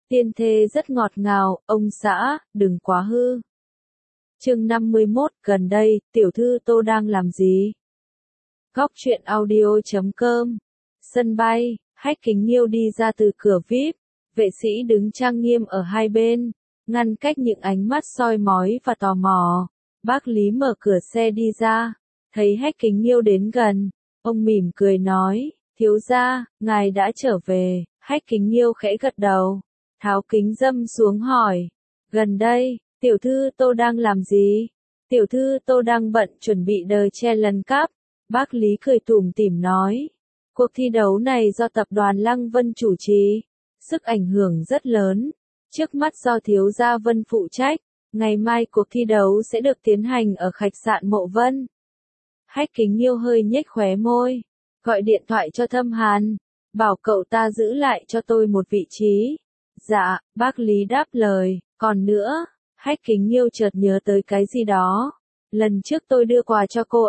Tiên thê rất ngọt ngào, ông xã, đừng quá hư. Chương 51, gần đây, tiểu thư Tô đang làm gì? Góc truyện audio.com. Sân bay, Hách Kính Nhiêu đi ra từ cửa VIP, vệ sĩ đứng trang nghiêm ở hai bên, ngăn cách những ánh mắt soi mói và tò mò. Bác Lý mở cửa xe đi ra, thấy Hách Kính Nhiêu đến gần, ông mỉm cười nói, thiếu gia, ngài đã trở về. Hách Kính Nhiêu khẽ gật đầu, tháo kính râm xuống hỏi, gần đây, tiểu thư Tô đang làm gì? Tiểu thư Tô đang bận chuẩn bị The Challenge Cup. Bác Lý cười tủm tỉm nói, cuộc thi đấu này do tập đoàn Lăng Vân chủ trì, sức ảnh hưởng rất lớn, trước mắt do thiếu gia Vân phụ trách, ngày mai cuộc thi đấu sẽ được tiến hành ở khách sạn Mộ Vân. Hách Kính Nhiêu hơi nhếch khóe môi, gọi điện thoại cho Thâm Hàn, bảo cậu ta giữ lại cho tôi một vị trí. Dạ, bác Lý đáp lời, còn nữa, Hách Kính Nhiêu chợt nhớ tới cái gì đó, lần trước tôi đưa quà cho cô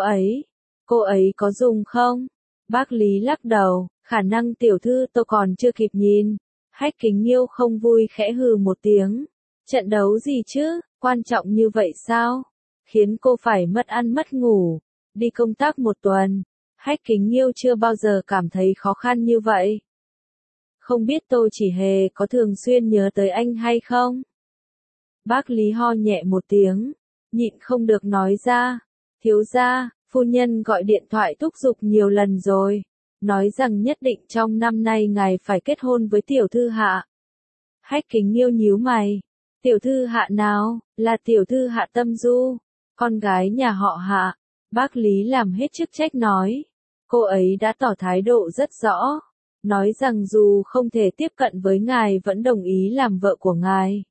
ấy có dùng không? Bác Lý lắc đầu, khả năng tiểu thư tôi còn chưa kịp nhìn. Hách Kính Nhiêu không vui khẽ hừ một tiếng, trận đấu gì chứ, quan trọng như vậy sao? Khiến cô phải mất ăn mất ngủ, đi công tác một tuần. Hách Kính Nhiêu chưa bao giờ cảm thấy khó khăn như vậy. Không biết Tô Chỉ Hề có thường xuyên nhớ tới anh hay không? Bác Lý ho nhẹ một tiếng, nhịn không được nói ra, thiếu gia, phu nhân gọi điện thoại thúc giục nhiều lần rồi, nói rằng nhất định trong năm nay ngài phải kết hôn với tiểu thư Hạ. Hách Kính Nhiêu nhíu mày, tiểu thư Hạ nào? Là tiểu thư Hạ Tâm Du, con gái nhà họ Hạ. Bác Lý làm hết chức trách nói, cô ấy đã tỏ thái độ rất rõ, nói rằng dù không thể tiếp cận với ngài vẫn đồng ý làm vợ của ngài.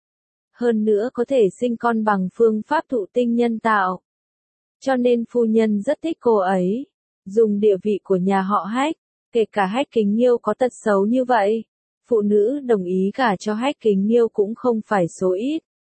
Hơn nữa có thể sinh con bằng phương pháp thụ tinh nhân tạo. Cho nên phu nhân rất thích cô ấy. Dùng địa vị của nhà họ Hách, kể cả Hách Kính Nhiêu có tật xấu như vậy, phụ nữ đồng ý gả cho Hách Kính Nhiêu cũng không phải số ít.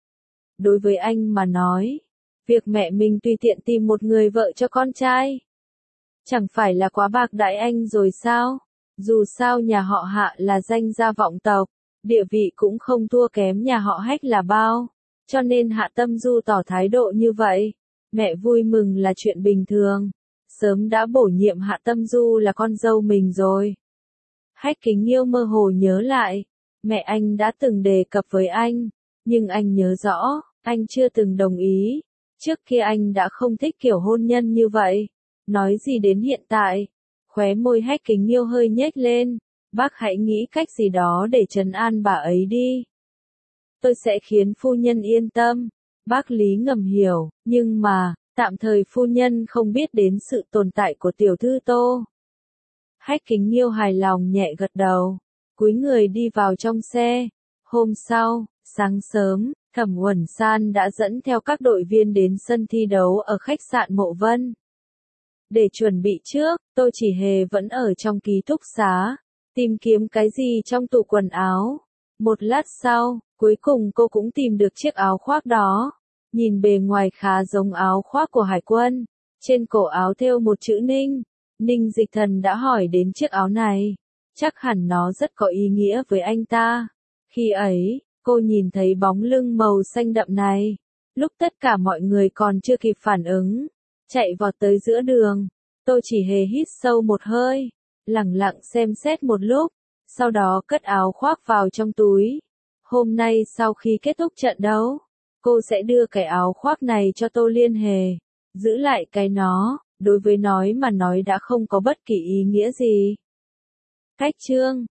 Đối với anh mà nói, việc mẹ mình tùy tiện tìm một người vợ cho con trai, chẳng phải là quá bạc đãi anh rồi sao? Dù sao nhà họ Hạ là danh gia vọng tộc, địa vị cũng không thua kém nhà họ Hách là bao, cho nên Hạ Tâm Du tỏ thái độ như vậy, mẹ vui mừng là chuyện bình thường, sớm đã bổ nhiệm Hạ Tâm Du là con dâu mình rồi. Hách Kính Nhiêu mơ hồ nhớ lại, mẹ anh đã từng đề cập với anh, nhưng anh nhớ rõ, anh chưa từng đồng ý, trước kia anh đã không thích kiểu hôn nhân như vậy, nói gì đến hiện tại, khóe môi Hách Kính Nhiêu hơi nhếch lên, bác hãy nghĩ cách gì đó để trấn an bà ấy đi. Tôi sẽ khiến phu nhân yên tâm. Bác Lý ngầm hiểu, nhưng mà, tạm thời phu nhân không biết đến sự tồn tại của tiểu thư Tô. Hách Kính Nhiêu hài lòng nhẹ gật đầu, cúi người đi vào trong xe. Hôm sau, sáng sớm, Thẩm Uẩn San đã dẫn theo các đội viên đến sân thi đấu ở khách sạn Mộ Vân. Để chuẩn bị trước, Tô Chỉ Hề vẫn ở trong ký túc xá, tìm kiếm cái gì trong tủ quần áo. Một lát sau, cuối cùng cô cũng tìm được chiếc áo khoác đó. Nhìn bề ngoài khá giống áo khoác của Hải quân. Trên cổ áo thêu một chữ Ninh. Ninh Dịch Thần đã hỏi đến chiếc áo này. Chắc hẳn nó rất có ý nghĩa với anh ta. Khi ấy, cô nhìn thấy bóng lưng màu xanh đậm này. Lúc tất cả mọi người còn chưa kịp phản ứng, chạy vọt tới giữa đường. Tô Chỉ Hề hít sâu một hơi, lẳng lặng xem xét một lúc, sau đó cất áo khoác vào trong túi. Hôm nay sau khi kết thúc trận đấu, cô sẽ đưa cái áo khoác này cho Tô Liên Hề. Giữ lại cái nó, đối với nói mà nói đã không có bất kỳ ý nghĩa gì. Cách chương